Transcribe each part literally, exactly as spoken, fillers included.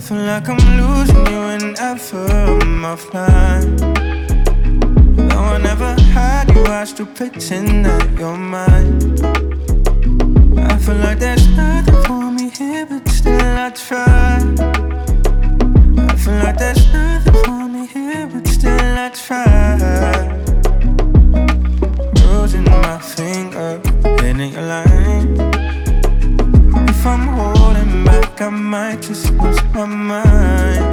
feel like I'm losing you whenever I'm offline. Though I never had you, I still pretend that you're mine. I feel like there's nothing for me here, but still I try. I feel like there's nothing for me here, but still I try. Bruising my finger, hitting your line. If I'm holding back, I might just lose my mind.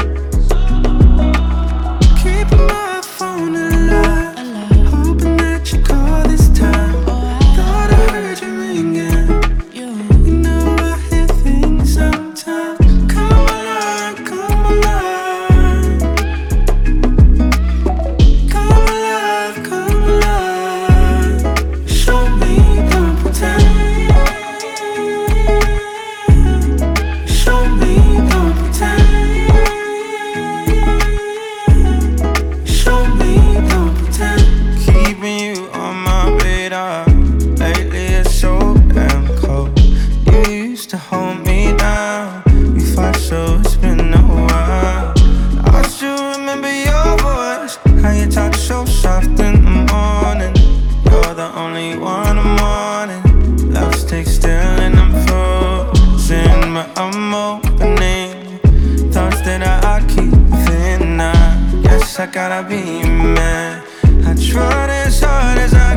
Keeping my phone alive, hoping that you call this time. Thought I heard you ringing. You know I hear things sometimes. Come alive, come alive. Come alive, come alive. Show me, don't pretend. Show me, don't pretend. Show me, don't pretend. Keeping you on my radar. Lately it's so damn cold. You used to hold me down. We fought, so it's been a while. I still remember your voice, how you talk so soft in the morning. You're the only one I'm wanting. Love sticks still and I'm frozen, but I'm opening thoughts that I, I keep within. I guess I gotta be mad. I tried as hard as I